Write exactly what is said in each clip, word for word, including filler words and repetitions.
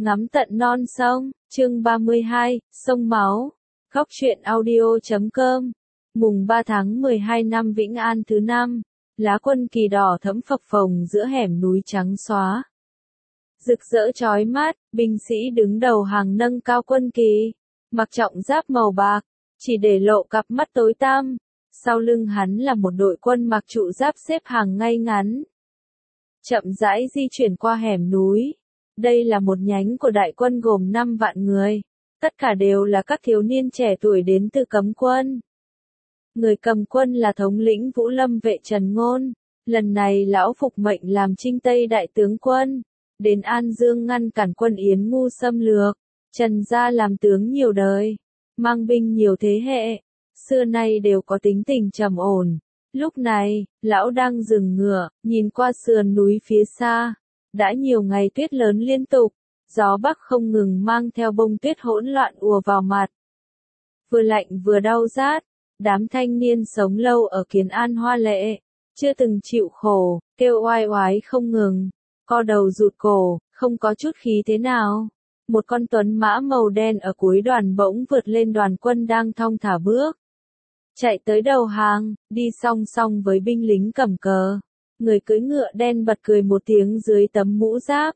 ngắm tận non sông, chương ba mươi hai, sông máu, góc truyện audio chấm com, mùng ba tháng mười hai năm Vĩnh An thứ năm, lá quân kỳ đỏ thẫm phập phồng giữa hẻm núi trắng xóa. Rực rỡ chói mắt, binh sĩ đứng đầu hàng nâng cao quân kỳ, mặc trọng giáp màu bạc, chỉ để lộ cặp mắt tối tăm. Sau lưng hắn là một đội quân mặc trụ giáp xếp hàng ngay ngắn, chậm rãi di chuyển qua hẻm núi. Đây là một nhánh của đại quân gồm năm vạn người, tất cả đều là các thiếu niên trẻ tuổi đến từ cấm quân. Người cầm quân là thống lĩnh Vũ Lâm vệ Trần Ngôn, lần này lão phục mệnh làm Trinh Tây đại tướng quân, đến An Dương ngăn cản quân Yến Ngu xâm lược. Trần gia làm tướng nhiều đời, mang binh nhiều thế hệ, xưa nay đều có tính tình trầm ổn. Lúc này, lão đang dừng ngựa, nhìn qua sườn núi phía xa. Đã nhiều ngày tuyết lớn liên tục, gió bắc không ngừng mang theo bông tuyết hỗn loạn ùa vào mặt. Vừa lạnh vừa đau rát, đám thanh niên sống lâu ở Kiến An hoa lệ, chưa từng chịu khổ, kêu oai oái không ngừng, co đầu rụt cổ, không có chút khí thế nào. Một con tuấn mã màu đen ở cuối đoàn bỗng vượt lên đoàn quân đang thong thả bước, chạy tới đầu hàng, đi song song với binh lính cầm cờ. Người cưỡi ngựa đen bật cười một tiếng dưới tấm mũ giáp.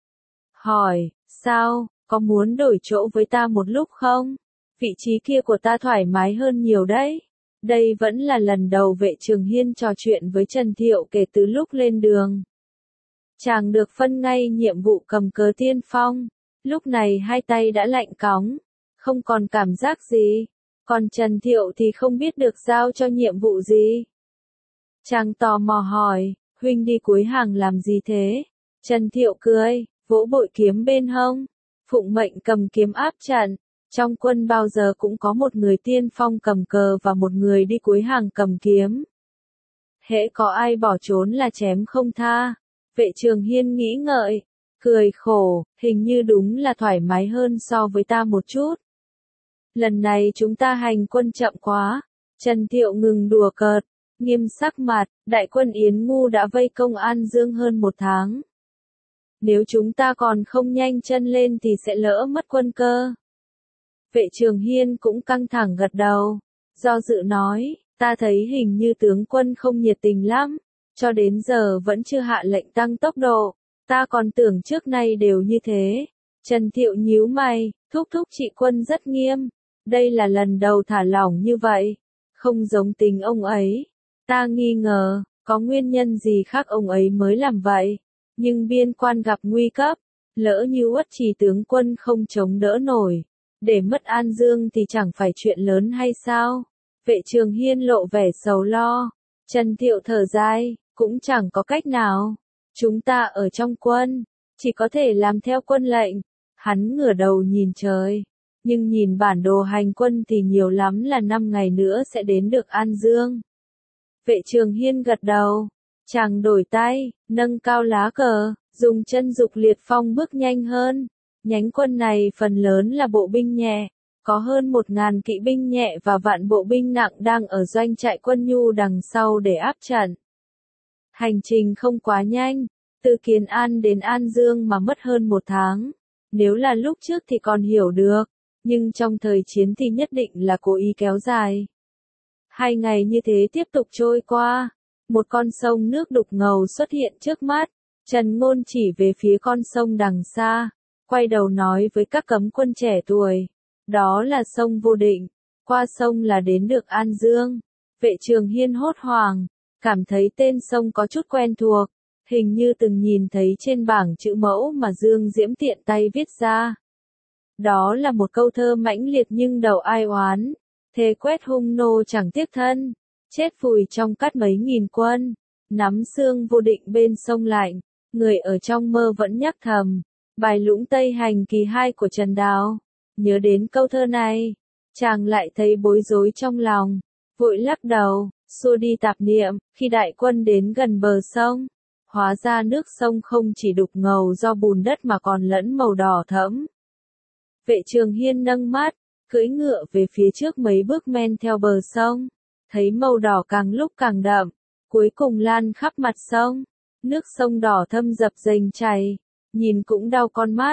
Hỏi, sao, có muốn đổi chỗ với ta một lúc không? Vị trí kia của ta thoải mái hơn nhiều đấy. Đây vẫn là lần đầu Vệ Trường Hiên trò chuyện với Trần Thiệu kể từ lúc lên đường. Chàng được phân ngay nhiệm vụ cầm cờ tiên phong. Lúc này hai tay đã lạnh cóng, không còn cảm giác gì. Còn Trần Thiệu thì không biết được giao cho nhiệm vụ gì. Chàng tò mò hỏi, huynh đi cuối hàng làm gì thế? Trần Thiệu cười, vỗ bội kiếm bên hông, phụng mệnh cầm kiếm áp trận. Trong quân bao giờ cũng có một người tiên phong cầm cờ và một người đi cuối hàng cầm kiếm. Hễ có ai bỏ trốn là chém không tha. Vệ Trường Hiên nghĩ ngợi, cười khổ, hình như đúng là thoải mái hơn so với ta một chút. Lần này chúng ta hành quân chậm quá. Trần Thiệu ngừng đùa cợt, nghiêm sắc mặt, đại quân Yến Ngu đã vây công An Dương hơn một tháng. Nếu chúng ta còn không nhanh chân lên thì sẽ lỡ mất quân cơ. Vệ Trường Hiên cũng căng thẳng gật đầu, do dự nói, ta thấy hình như tướng quân không nhiệt tình lắm, cho đến giờ vẫn chưa hạ lệnh tăng tốc độ, ta còn tưởng trước nay đều như thế. Trần Thiệu nhíu mày, thúc thúc trị quân rất nghiêm, đây là lần đầu thả lỏng như vậy, không giống tính ông ấy. Ta nghi ngờ, có nguyên nhân gì khác ông ấy mới làm vậy, nhưng biên quan gặp nguy cấp, lỡ như Uất Trì tướng quân không chống đỡ nổi, để mất An Dương thì chẳng phải chuyện lớn hay sao? Vệ Trường Hiên lộ vẻ sầu lo, Trần Thiệu thở dài, cũng chẳng có cách nào, chúng ta ở trong quân, chỉ có thể làm theo quân lệnh. Hắn ngửa đầu nhìn trời, nhưng nhìn bản đồ hành quân thì nhiều lắm là năm ngày nữa sẽ đến được An Dương. Vệ Trường Hiên gật đầu, chàng đổi tay, nâng cao lá cờ, dùng chân dục liệt phong bước nhanh hơn. Nhánh quân này phần lớn là bộ binh nhẹ, có hơn một ngàn kỵ binh nhẹ và vạn bộ binh nặng đang ở doanh trại quân nhu đằng sau để áp trận. Hành trình không quá nhanh, từ Kiến An đến An Dương mà mất hơn một tháng. Nếu là lúc trước thì còn hiểu được, nhưng trong thời chiến thì nhất định là cố ý kéo dài. Hai ngày như thế tiếp tục trôi qua, một con sông nước đục ngầu xuất hiện trước mắt. Trần Ngôn chỉ về phía con sông đằng xa, quay đầu nói với các cấm quân trẻ tuổi, đó là sông Vô Định, qua sông là đến được An Dương. Vệ Trường Hiên hốt hoảng, cảm thấy tên sông có chút quen thuộc, hình như từng nhìn thấy trên bảng chữ mẫu mà Dương Diễm tiện tay viết ra. Đó là một câu thơ mãnh liệt nhưng đầu ai oán, thề quét hung nô chẳng tiếc thân, chết vùi trong cát mấy nghìn quân, nắm xương Vô Định bên sông lạnh. Người ở trong mơ vẫn nhắc thầm, bài Lũng Tây Hành kỳ hai của Trần Đào. Nhớ đến câu thơ này, chàng lại thấy bối rối trong lòng, vội lắc đầu, xua đi tạp niệm. Khi đại quân đến gần bờ sông, hóa ra nước sông không chỉ đục ngầu do bùn đất mà còn lẫn màu đỏ thẫm. Vệ Trường Hiên nâng mắt, cưỡi ngựa về phía trước mấy bước men theo bờ sông, thấy màu đỏ càng lúc càng đậm, cuối cùng lan khắp mặt sông. Nước sông đỏ thâm dập dềnh chảy, nhìn cũng đau con mắt.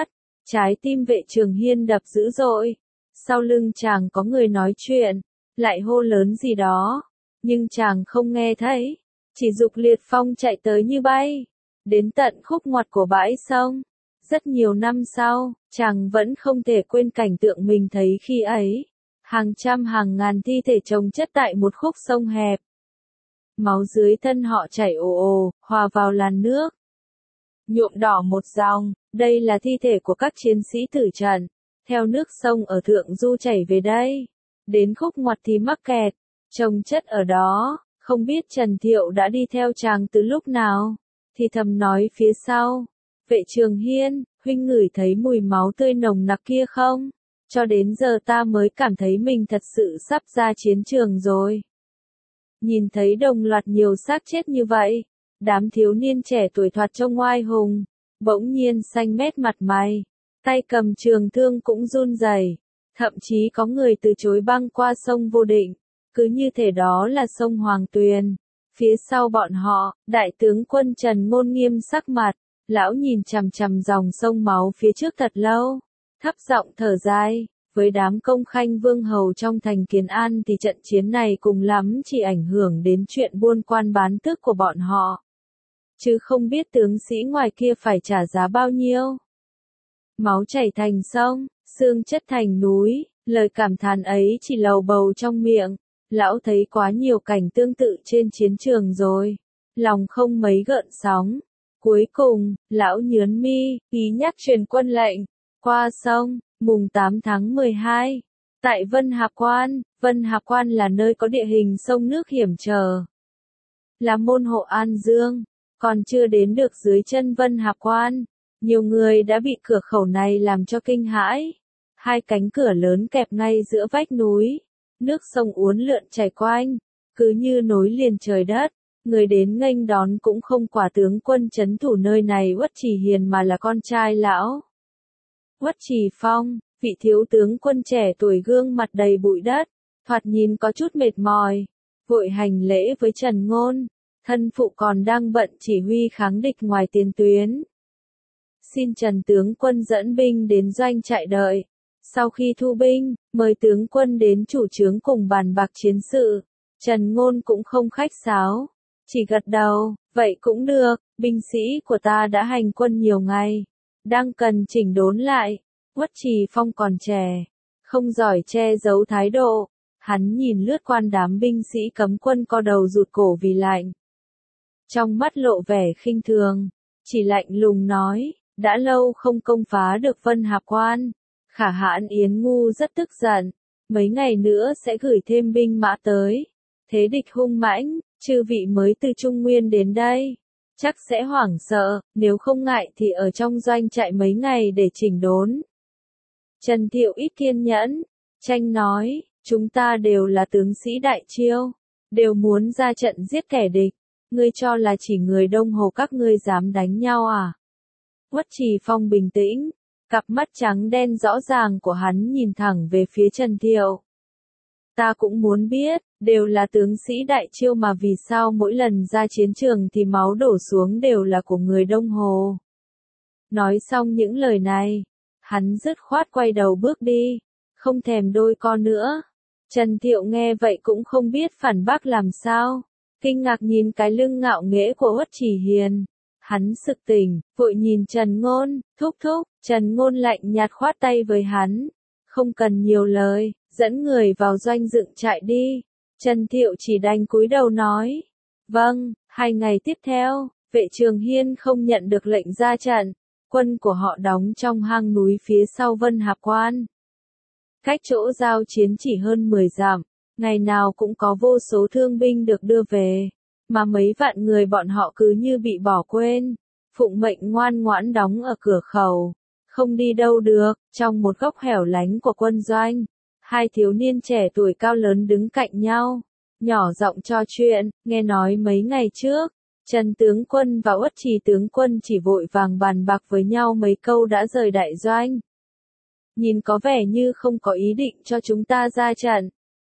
Trái tim Vệ Trường Hiên đập dữ dội. Sau lưng chàng có người nói chuyện, lại hô lớn gì đó, nhưng chàng không nghe thấy, chỉ dục liệt phong chạy tới như bay, đến tận khúc ngoặt của bãi sông. Rất nhiều năm sau, chàng vẫn không thể quên cảnh tượng mình thấy khi ấy. Hàng trăm hàng ngàn thi thể chồng chất tại một khúc sông hẹp. Máu dưới thân họ chảy ồ ồ, hòa vào làn nước. Nhuộm đỏ một dòng, đây là thi thể của các chiến sĩ tử trận. Theo nước sông ở thượng du chảy về đây. Đến khúc ngoặt thì mắc kẹt, chồng chất ở đó, không biết Trần Thiệu đã đi theo chàng từ lúc nào. Thì thầm nói phía sau, Vệ Trường Hiên, huynh ngửi thấy mùi máu tươi nồng nặc kia không? Cho đến giờ ta mới cảm thấy mình thật sự sắp ra chiến trường rồi. Nhìn thấy đồng loạt nhiều xác chết như vậy, đám thiếu niên trẻ tuổi thoạt trông oai hùng, bỗng nhiên xanh mét mặt mày, tay cầm trường thương cũng run rẩy, thậm chí có người từ chối băng qua sông Vô Định, cứ như thể đó là sông Hoàng Tuyền. Phía sau bọn họ, đại tướng quân Trần Ngôn nghiêm sắc mặt, lão nhìn chằm chằm dòng sông máu phía trước thật lâu, thấp giọng thở dài. Với đám công khanh vương hầu trong thành Kiến An thì trận chiến này cùng lắm chỉ ảnh hưởng đến chuyện buôn quan bán tước của bọn họ. Chứ không biết tướng sĩ ngoài kia phải trả giá bao nhiêu. Máu chảy thành sông, xương chất thành núi, lời cảm thán ấy chỉ lầu bầu trong miệng. Lão thấy quá nhiều cảnh tương tự trên chiến trường rồi. Lòng không mấy gợn sóng. Cuối cùng, lão nhớn mi, ý nhắc truyền quân lệnh. Qua sông. Mùng tám tháng mười hai, tại Vân Hạp Quan. Vân Hạp Quan là nơi có địa hình sông nước hiểm trở, là môn hộ An Dương, còn chưa đến được dưới chân Vân Hạp Quan. Nhiều người đã bị cửa khẩu này làm cho kinh hãi. Hai cánh cửa lớn kẹp ngay giữa vách núi, nước sông uốn lượn chảy quanh, cứ như nối liền trời đất. Người đến nghênh đón cũng không quả tướng quân trấn thủ nơi này Uất Chỉ Hiền mà là con trai lão Uất Chỉ Phong, vị thiếu tướng quân trẻ tuổi gương mặt đầy bụi đất, thoạt nhìn có chút mệt mỏi, vội hành lễ với Trần Ngôn, thân phụ còn đang bận chỉ huy kháng địch ngoài tiền tuyến. Xin Trần tướng quân dẫn binh đến doanh trại đợi, sau khi thu binh, mời tướng quân đến chủ trướng cùng bàn bạc chiến sự. Trần Ngôn cũng không khách sáo, chỉ gật đầu, vậy cũng được, binh sĩ của ta đã hành quân nhiều ngày, đang cần chỉnh đốn lại. Uất Chỉ Phong còn trẻ, không giỏi che giấu thái độ, hắn nhìn lướt qua đám binh sĩ cấm quân co đầu rụt cổ vì lạnh. Trong mắt lộ vẻ khinh thường, chỉ lạnh lùng nói, đã lâu không công phá được Vân Hạp Quan. Khả hãn Yến Ngu rất tức giận, mấy ngày nữa sẽ gửi thêm binh mã tới. Thế địch hung mãnh, chư vị mới từ Trung Nguyên đến đây, chắc sẽ hoảng sợ, nếu không ngại thì ở trong doanh trại mấy ngày để chỉnh đốn. Trần Thiệu ít kiên nhẫn, tranh nói, chúng ta đều là tướng sĩ đại chiêu, đều muốn ra trận giết kẻ địch, ngươi cho là chỉ người Đông Hồ các ngươi dám đánh nhau à? Uất Chỉ Phong bình tĩnh, cặp mắt trắng đen rõ ràng của hắn nhìn thẳng về phía Trần Thiệu. Ta cũng muốn biết, đều là tướng sĩ đại chiêu mà vì sao mỗi lần ra chiến trường thì máu đổ xuống đều là của người Đông Hồ. Nói xong những lời này, hắn dứt khoát quay đầu bước đi, không thèm đôi co nữa. Trần Thiệu nghe vậy cũng không biết phản bác làm sao, kinh ngạc nhìn cái lưng ngạo nghễ của Uất Chỉ Hiền. Hắn sực tỉnh, vội nhìn Trần Ngôn, thúc thúc. Trần Ngôn lạnh nhạt khoát tay với hắn, không cần nhiều lời, dẫn người vào doanh dựng trại đi. Trần Thiệu chỉ đành cúi đầu nói, vâng. Hai ngày tiếp theo, Vệ Trường Hiên không nhận được lệnh ra trận, quân của họ đóng trong hang núi phía sau Vân Hạp Quan. Cách chỗ giao chiến chỉ hơn mười dặm, ngày nào cũng có vô số thương binh được đưa về, mà mấy vạn người bọn họ cứ như bị bỏ quên, phụng mệnh ngoan ngoãn đóng ở cửa khẩu, không đi đâu được. Trong một góc hẻo lánh của quân doanh, hai thiếu niên trẻ tuổi cao lớn đứng cạnh nhau, nhỏ giọng trò chuyện. Nghe nói mấy ngày trước, Trần tướng quân và Uất Chỉ tướng quân chỉ vội vàng bàn bạc với nhau mấy câu đã rời đại doanh. Nhìn có vẻ như không có ý định cho chúng ta ra trận.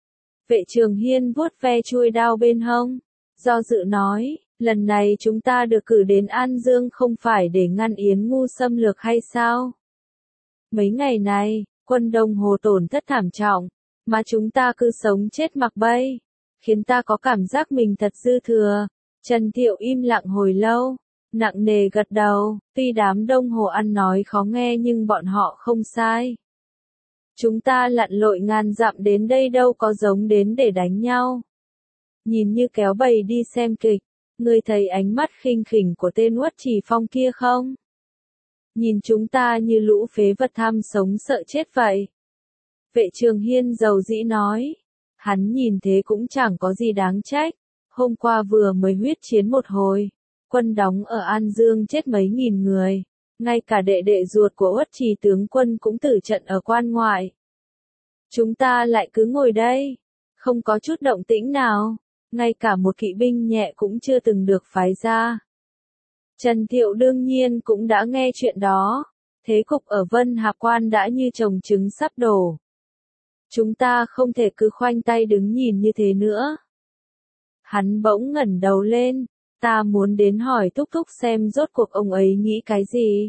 Vệ Trường Hiên vuốt ve chuôi đao bên hông, do dự nói, lần này chúng ta được cử đến An Dương không phải để ngăn Yến Ngu xâm lược hay sao? Mấy ngày này, quân Đông Hồ tổn thất thảm trọng, mà chúng ta cứ sống chết mặc bay, khiến ta có cảm giác mình thật dư thừa. Trần Thiệu im lặng hồi lâu, nặng nề gật đầu, tuy đám Đông Hồ ăn nói khó nghe nhưng bọn họ không sai. Chúng ta lặn lội ngàn dặm đến đây đâu có giống đến để đánh nhau. Nhìn như kéo bầy đi xem kịch, ngươi thấy ánh mắt khinh khỉnh của tên Uất Trì Phong kia không? Nhìn chúng ta như lũ phế vật tham sống sợ chết vậy. Vệ Trường Hiên dầu dĩ nói, hắn nhìn thế cũng chẳng có gì đáng trách, hôm qua vừa mới huyết chiến một hồi, quân đóng ở An Dương chết mấy nghìn người, ngay cả đệ đệ ruột của Uất Trì tướng quân cũng tử trận ở quan ngoại. Chúng ta lại cứ ngồi đây, không có chút động tĩnh nào, ngay cả một kỵ binh nhẹ cũng chưa từng được phái ra. Trần Thiệu đương nhiên cũng đã nghe chuyện đó, thế cục ở Vân Hạp Quan đã như trồng trứng sắp đổ. Chúng ta không thể cứ khoanh tay đứng nhìn như thế nữa. Hắn bỗng ngẩng đầu lên, ta muốn đến hỏi Thúc Thúc xem rốt cuộc ông ấy nghĩ cái gì.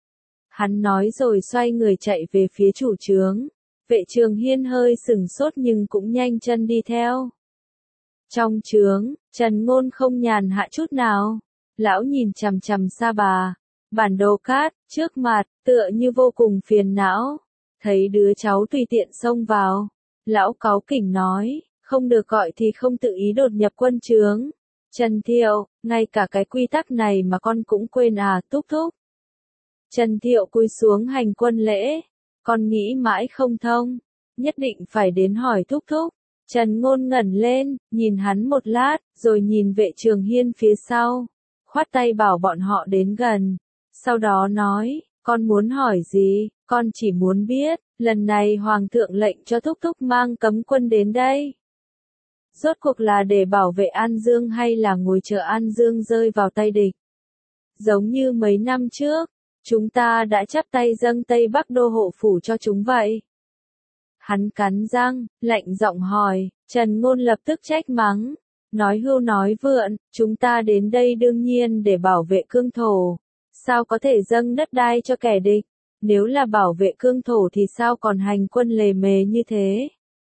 Hắn nói rồi xoay người chạy về phía chủ trướng, Vệ Trường Hiên hơi sừng sốt nhưng cũng nhanh chân đi theo. Trong trướng, Trần Ngôn không nhàn hạ chút nào, lão nhìn chằm chằm Sa Bà, bản đồ cát, trước mặt, tựa như vô cùng phiền não. Thấy đứa cháu tùy tiện xông vào, lão cáu kỉnh nói, không được gọi thì không tự ý đột nhập quân trướng. Trần Thiệu, ngay cả cái quy tắc này mà con cũng quên à, Thúc Thúc. Trần Thiệu cúi xuống hành quân lễ, con nghĩ mãi không thông, nhất định phải đến hỏi Thúc Thúc. Trần Ngôn ngẩng lên, nhìn hắn một lát, rồi nhìn Vệ Trường Hiên phía sau, khoát tay bảo bọn họ đến gần, sau đó nói, con muốn hỏi gì, con chỉ muốn biết, lần này Hoàng thượng lệnh cho Thúc Thúc mang cấm quân đến đây. Rốt cuộc là để bảo vệ An Dương hay là ngồi chờ An Dương rơi vào tay địch? Giống như mấy năm trước, chúng ta đã chắp tay dâng Tây Bắc đô hộ phủ cho chúng vậy. Hắn cắn răng, lạnh giọng hỏi, Trần Ngôn lập tức trách mắng, nói hưu nói vượn, chúng ta đến đây đương nhiên để bảo vệ cương thổ, sao có thể dâng đất đai cho kẻ địch, nếu là bảo vệ cương thổ thì sao còn hành quân lề mề như thế.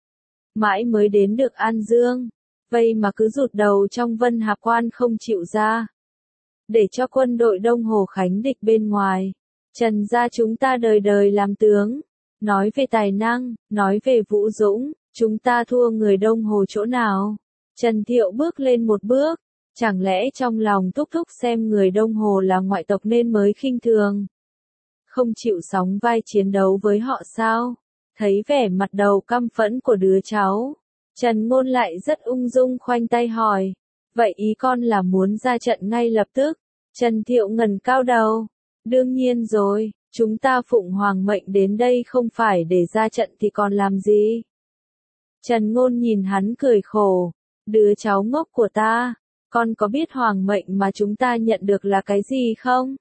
Mãi mới đến được An Dương, vậy mà cứ rụt đầu trong Vân Hạp Quan không chịu ra. Để cho quân đội Đông Hồ khánh địch bên ngoài, Trần gia chúng ta đời đời làm tướng. Nói về tài năng, nói về vũ dũng, chúng ta thua người Đông Hồ chỗ nào? Trần Thiệu bước lên một bước, chẳng lẽ trong lòng Thúc Thúc xem người Đông Hồ là ngoại tộc nên mới khinh thường? Không chịu sóng vai chiến đấu với họ sao? Thấy vẻ mặt đầu căm phẫn của đứa cháu, Trần Ngôn lại rất ung dung khoanh tay hỏi, vậy ý con là muốn ra trận ngay lập tức? Trần Thiệu ngẩng cao đầu, đương nhiên rồi. Chúng ta phụng hoàng mệnh đến đây không phải để ra trận thì còn làm gì? Trần Ngôn nhìn hắn cười khổ, đứa cháu ngốc của ta, con có biết hoàng mệnh mà chúng ta nhận được là cái gì không?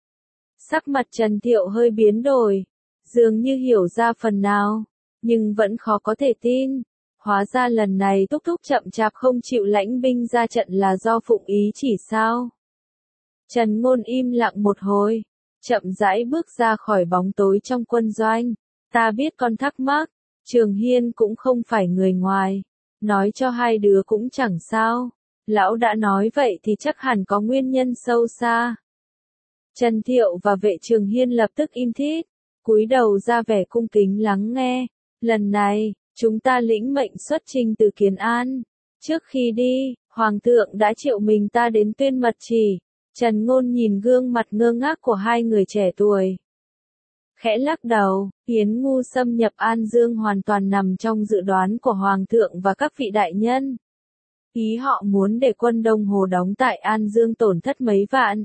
Sắc mặt Trần Thiệu hơi biến đổi, dường như hiểu ra phần nào, nhưng vẫn khó có thể tin. Hóa ra lần này Thúc Thúc chậm chạp không chịu lãnh binh ra trận là do phụng ý chỉ sao? Trần Ngôn im lặng một hồi, chậm rãi bước ra khỏi bóng tối trong quân doanh. Ta biết con thắc mắc, Trường Hiên cũng không phải người ngoài, nói cho hai đứa cũng chẳng sao. Lão đã nói vậy thì chắc hẳn có nguyên nhân sâu xa. Trần Thiệu và Vệ Trường Hiên lập tức im thít, cúi đầu ra vẻ cung kính lắng nghe. Lần này, chúng ta lĩnh mệnh xuất chinh từ Kiến An. Trước khi đi, Hoàng thượng đã triệu mình ta đến tuyên mật chỉ. Trần Ngôn nhìn gương mặt ngơ ngác của hai người trẻ tuổi, khẽ lắc đầu, Yến Ngu xâm nhập An Dương hoàn toàn nằm trong dự đoán của Hoàng thượng và các vị đại nhân. Ý họ muốn để quân Đông Hồ đóng tại An Dương tổn thất mấy vạn.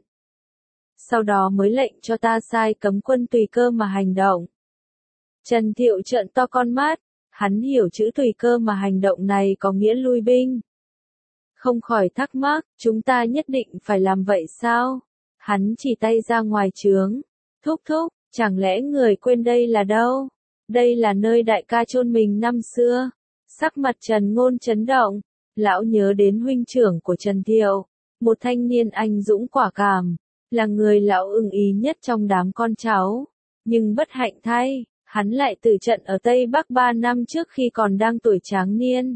Sau đó mới lệnh cho ta sai cấm quân tùy cơ mà hành động. Trần Thiệu trợn to con mắt, hắn hiểu chữ tùy cơ mà hành động này có nghĩa lui binh. Không khỏi thắc mắc, chúng ta nhất định phải làm vậy sao? Hắn chỉ tay ra ngoài trướng. Thúc thúc, chẳng lẽ người quên đây là đâu? Đây là nơi đại ca chôn mình năm xưa. Sắc mặt Trần Ngôn chấn động. Lão nhớ đến huynh trưởng của Trần Thiệu, một thanh niên anh dũng quả cảm, là người lão ưng ý nhất trong đám con cháu. Nhưng bất hạnh thay, hắn lại tử trận ở Tây Bắc ba năm trước khi còn đang tuổi tráng niên.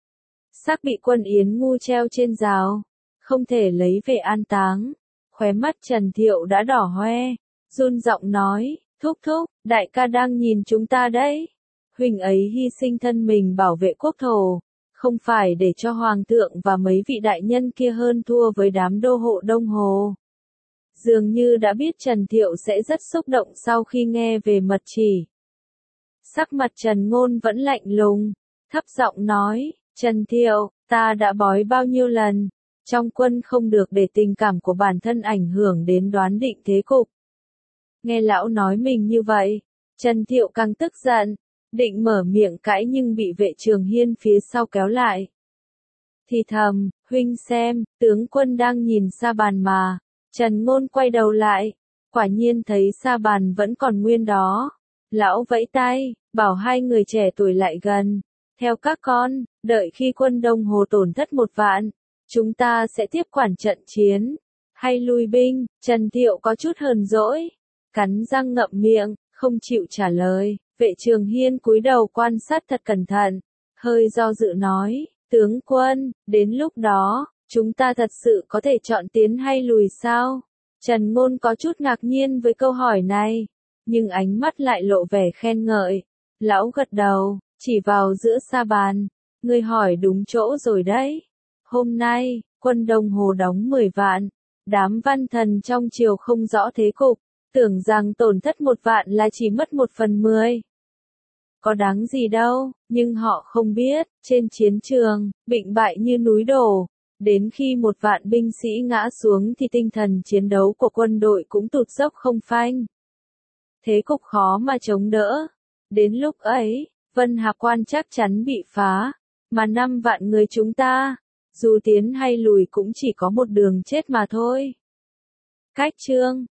Xác bị quân Yến Ngu treo trên rào, không thể lấy về an táng. Khóe mắt Trần Thiệu đã đỏ hoe, run giọng nói, thúc thúc, đại ca đang nhìn chúng ta đấy. Huynh ấy hy sinh thân mình bảo vệ quốc thổ, không phải để cho Hoàng thượng và mấy vị đại nhân kia hơn thua với đám đô hộ Đông Hồ. Dường như đã biết Trần Thiệu sẽ rất xúc động sau khi nghe về mật chỉ. Sắc mặt Trần Ngôn vẫn lạnh lùng, thấp giọng nói, Trần Thiệu, ta đã bói bao nhiêu lần, trong quân không được để tình cảm của bản thân ảnh hưởng đến đoán định thế cục. Nghe lão nói mình như vậy, Trần Thiệu càng tức giận, định mở miệng cãi nhưng bị Vệ Trường Hiên phía sau kéo lại. Thì thầm, huynh xem, tướng quân đang nhìn Sa Bàn mà. Trần Ngôn quay đầu lại, quả nhiên thấy Sa Bàn vẫn còn nguyên đó. Lão vẫy tay, bảo hai người trẻ tuổi lại gần. Theo các con, đợi khi quân Đông Hồ tổn thất một vạn, chúng ta sẽ tiếp quản trận chiến. Hay lui binh, Trần Thiệu có chút hờn dỗi, cắn răng ngậm miệng, không chịu trả lời. Vệ Trường Hiên cúi đầu quan sát thật cẩn thận, hơi do dự nói, tướng quân, đến lúc đó, chúng ta thật sự có thể chọn tiến hay lùi sao? Trần Ngôn có chút ngạc nhiên với câu hỏi này, nhưng ánh mắt lại lộ vẻ khen ngợi. Lão gật đầu, chỉ vào giữa Sa Bàn, ngươi hỏi đúng chỗ rồi đấy. Hôm nay, quân Đông Hồ đóng mười vạn, đám văn thần trong triều không rõ thế cục, tưởng rằng tổn thất một vạn là chỉ mất một phần mười. Có đáng gì đâu, nhưng họ không biết, trên chiến trường, bịnh bại như núi đổ. Đến khi một vạn binh sĩ ngã xuống thì tinh thần chiến đấu của quân đội cũng tụt dốc không phanh. Thế cục khó mà chống đỡ. Đến lúc ấy, Vân Hạc Quan chắc chắn bị phá, mà năm vạn người chúng ta, dù tiến hay lùi cũng chỉ có một đường chết mà thôi. Cách chương